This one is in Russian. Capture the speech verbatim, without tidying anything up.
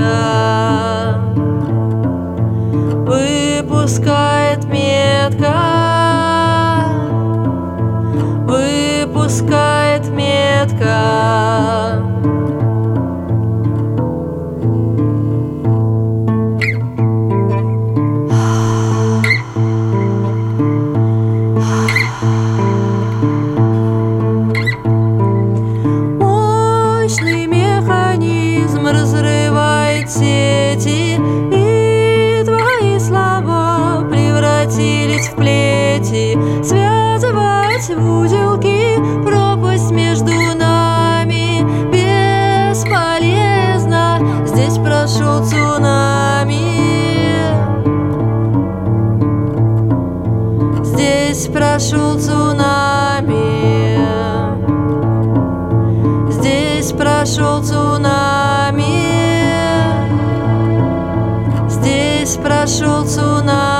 метка, выпускает метка, выпускает метка. Мощный механизм разрывает сети, и твои слова превратились в плети. Связывать в узелки пропасть между нами бесполезно. Здесь прошел цунами, здесь прошел цунами, здесь прошел цунами, здесь прошел цунами.